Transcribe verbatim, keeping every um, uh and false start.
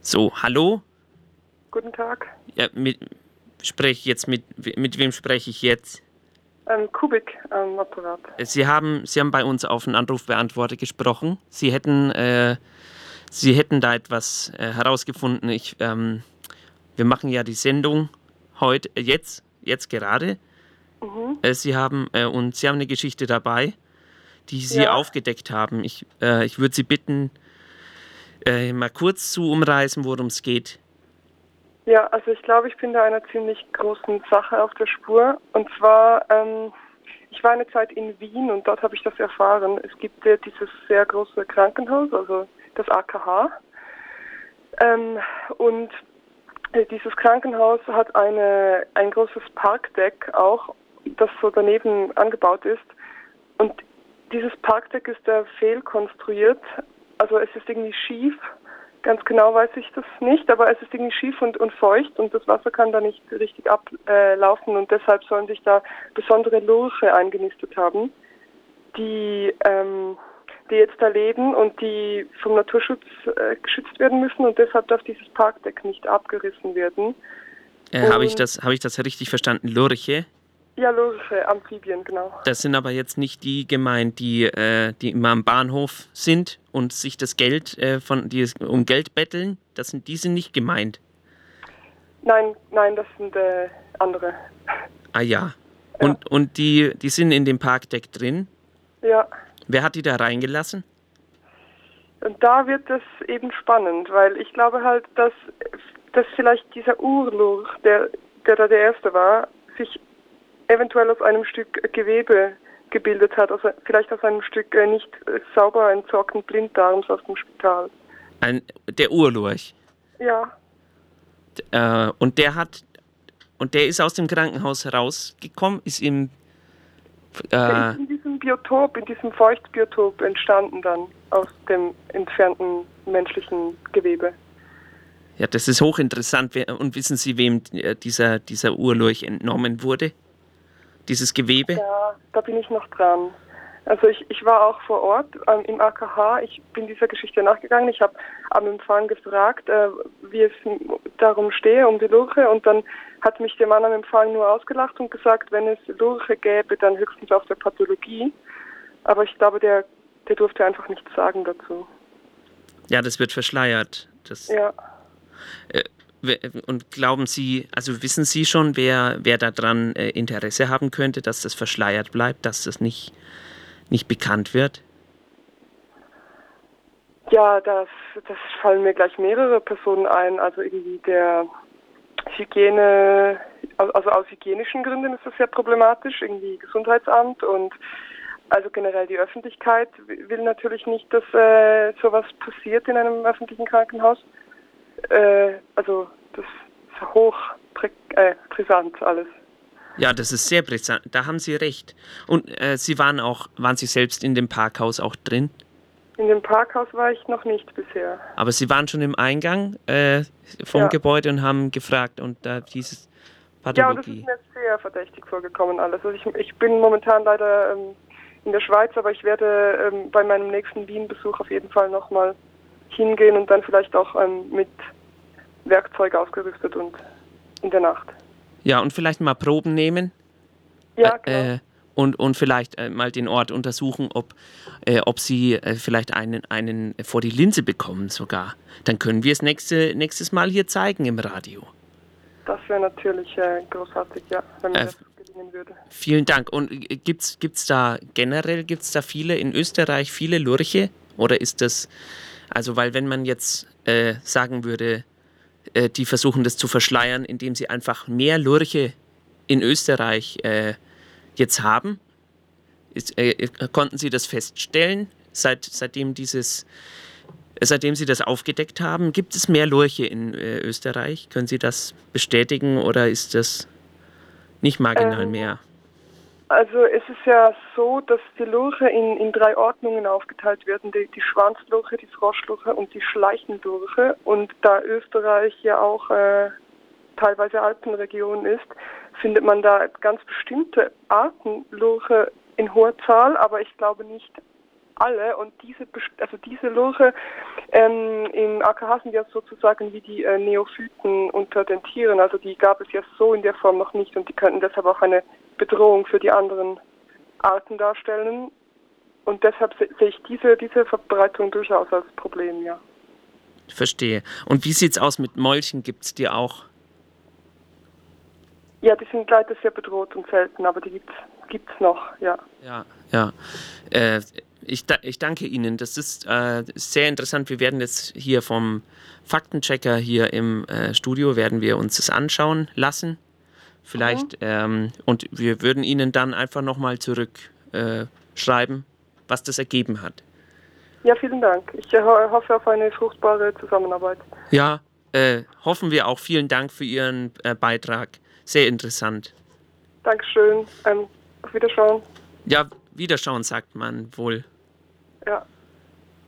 So, hallo? Guten Tag. Ja, mit, spreche ich jetzt mit, mit wem spreche ich jetzt? Ähm, Kubik am Apparat. Sie haben, Sie haben bei uns auf einen Anrufbeantworter gesprochen. Sie hätten, äh, Sie hätten da etwas äh, herausgefunden. Ich, ähm, wir machen ja die Sendung heute, äh, jetzt, jetzt gerade. Mhm. Äh, Sie haben äh, und Sie haben eine Geschichte dabei, die Sie Ja, aufgedeckt haben. Ich, äh, ich würde Sie bitten, äh, mal kurz zu umreißen, worum es geht. ja, also ich glaube, ich bin da einer ziemlich großen Sache auf der Spur. Und zwar, ähm, ich war eine Zeit in Wien und dort habe ich das erfahren. Es gibt ja dieses sehr große Krankenhaus, also das A K H. Ähm, und äh, dieses Krankenhaus hat eine, ein großes Parkdeck auch, das so daneben angebaut ist. Und dieses Parkdeck ist da fehlkonstruiert. Also es ist irgendwie schief. Ganz genau weiß ich das nicht, aber es ist irgendwie schief und, und feucht und das Wasser kann da nicht richtig ablaufen und deshalb sollen sich da besondere Lurche eingenistet haben, die, ähm, die jetzt da leben und die vom Naturschutz äh, geschützt werden müssen und deshalb darf dieses Parkdeck nicht abgerissen werden. Äh, habe ich Und das, habe ich das richtig verstanden? Lurche? ja, Lurche, Amphibien, genau. Das sind aber jetzt nicht die gemeint, die, äh, die immer am Bahnhof sind und sich das Geld äh, von, die es um Geld betteln. Das sind, die sind nicht gemeint. Nein, nein, das sind äh, andere. Ah ja. Ja. Und, und die, die sind in dem Parkdeck drin. Ja. Wer hat die da reingelassen? Und da wird es eben spannend, weil ich glaube halt, dass, dass vielleicht dieser Urlurch, der, der da der Erste war, sich eventuell aus einem Stück Gewebe gebildet hat, also vielleicht aus einem Stück äh, nicht äh, sauber entsorgten Blinddarms aus dem Spital. Ein, der Urlurch. Ja, Äh, und der hat, und der ist aus dem Krankenhaus rausgekommen, ist im, der äh, ist in diesem Biotop, in diesem Feuchtbiotop entstanden dann aus dem entfernten menschlichen Gewebe. ja, das ist hochinteressant. Wer- Und wissen Sie, wem äh, dieser, dieser Urlurch entnommen wurde? Dieses Gewebe? Da, da bin ich noch dran. Also ich, ich war auch vor Ort ähm, im A K H. Ich bin dieser Geschichte nachgegangen. Ich habe am Empfang gefragt, äh, wie es darum stehe, um die Lurche. Und dann hat mich der Mann am Empfang nur ausgelacht und gesagt, wenn es Lurche gäbe, dann höchstens auf der Pathologie. Aber ich glaube, der, der durfte einfach nichts sagen dazu. Ja, das wird verschleiert. Das, Ja. äh, we- und glauben Sie, also wissen Sie schon, wer, wer daran äh, Interesse haben könnte, dass das verschleiert bleibt, dass das nicht, nicht bekannt wird? Ja, das, das fallen mir gleich mehrere Personen ein. Also irgendwie der Hygiene, also aus hygienischen Gründen ist das sehr problematisch, irgendwie Gesundheitsamt und also generell die Öffentlichkeit will natürlich nicht, dass äh, sowas passiert in einem öffentlichen Krankenhaus. Äh, also das ist hoch prä äh, brisant alles. Ja, das ist sehr brisant. Da haben Sie recht. Und äh, Sie waren auch, waren Sie selbst in dem Parkhaus auch drin? In dem Parkhaus war ich noch nicht bisher. Aber Sie waren schon im Eingang äh, vom Ja. Gebäude und haben gefragt und da hieß es Ja, und das ist Pathologie. mir sehr verdächtig vorgekommen alles. Also ich, ich bin momentan leider ähm, in der Schweiz, aber ich werde ähm, bei meinem nächsten Wien-Besuch auf jeden Fall nochmal hingehen und dann vielleicht auch ähm, mit Werkzeug ausgerüstet und in der Nacht. Ja, und vielleicht mal Proben nehmen Ja, genau. äh, und, und vielleicht äh, mal den Ort untersuchen, ob, äh, ob Sie äh, vielleicht einen, einen vor die Linse bekommen sogar. Dann können wir es nächste, nächstes Mal hier zeigen im Radio. Das wäre natürlich äh, großartig, ja, wenn mir Äh, das gelingen würde. Vielen Dank. Und äh, gibt's, gibt's da generell, gibt's da viele in Österreich, viele Lurche? Oder ist das, also weil wenn man jetzt äh, sagen würde, äh, die versuchen das zu verschleiern, indem sie einfach mehr Lurche in Österreich äh, jetzt haben, ist, äh, konnten Sie das feststellen, seit, seitdem dieses, äh, seitdem Sie das aufgedeckt haben? Gibt es mehr Lurche in äh, Österreich? Können Sie das bestätigen oder ist das nicht marginal Ähm, mehr? Also es ist ja so, dass die Lurche in, in drei Ordnungen aufgeteilt werden. Die, die Schwanzlurche, die Froschlurche und die Schleichenlurche. Und da Österreich ja auch äh, teilweise Alpenregion ist, findet man da ganz bestimmte Arten Lurche in hoher Zahl, aber ich glaube nicht alle. Und diese, also diese Lurche ähm, im A K H sind ja sozusagen wie die äh, Neophyten unter den Tieren. Also die gab es ja so in der Form noch nicht und die könnten deshalb auch eine Bedrohung für die anderen Arten darstellen. Und deshalb se- sehe ich diese, diese Verbreitung durchaus als Problem, ja. Verstehe. Und wie sieht's aus mit Molchen? Gibt's die auch? Ja, die sind leider sehr bedroht und selten, aber die gibt's, gibt's noch, ja. Ja, ja. Äh, ich, da, ich danke Ihnen. Das ist äh, sehr interessant. Wir werden jetzt hier vom Faktenchecker hier im äh, Studio, werden wir uns das anschauen lassen. Vielleicht. Mhm. Ähm, und wir würden Ihnen dann einfach nochmal zurückschreiben, äh, schreiben, was das ergeben hat. Ja, vielen Dank. Ich äh, ho- hoffe auf eine fruchtbare Zusammenarbeit. Ja, äh, hoffen wir auch. Vielen Dank für Ihren äh, Beitrag. Sehr interessant. Dankeschön. Ähm, auf Wiederschauen. Ja, Wiederschauen sagt man wohl. Ja.